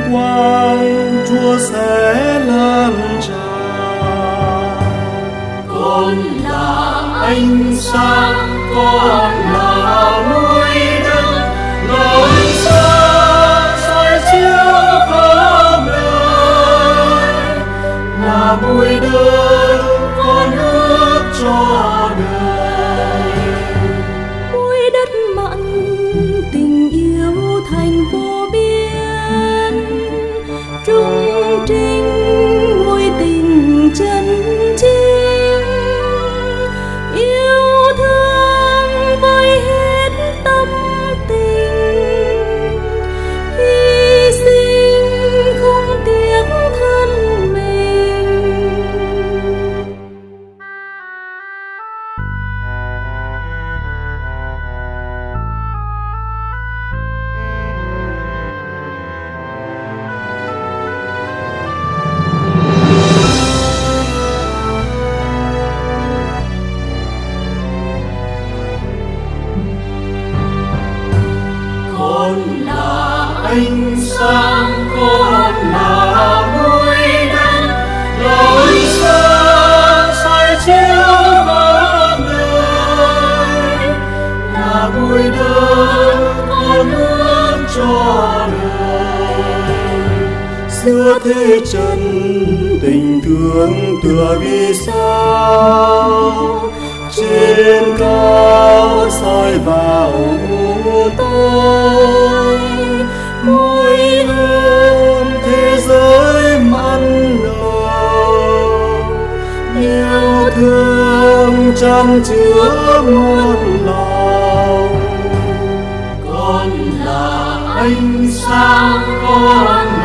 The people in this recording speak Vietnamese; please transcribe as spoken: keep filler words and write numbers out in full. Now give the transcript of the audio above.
quang Chúa sẽ lan tràn. Con là ánh sáng, con là mũi đèn, là ánh sáng soi chiếu khắp đời, là bụi đời con ước cho đời. Muối đất mặn tình yêu thành vô biên, trung trinh mối tình chân chính, yêu thương với hết tâm tình, hy sinh không tiếc thân mình. Con là ánh sáng, con là mũi đèn, là ánh sáng soi chiếu khắp đời, là bụi đời con ước cho đời. Giữa thế trần tình thương tựa vì sao, trên cao soi vào u tối, mỗi hôm thế giới mặn nồng, yêu thương chan chứa muôn lòng. Con là ánh sáng, con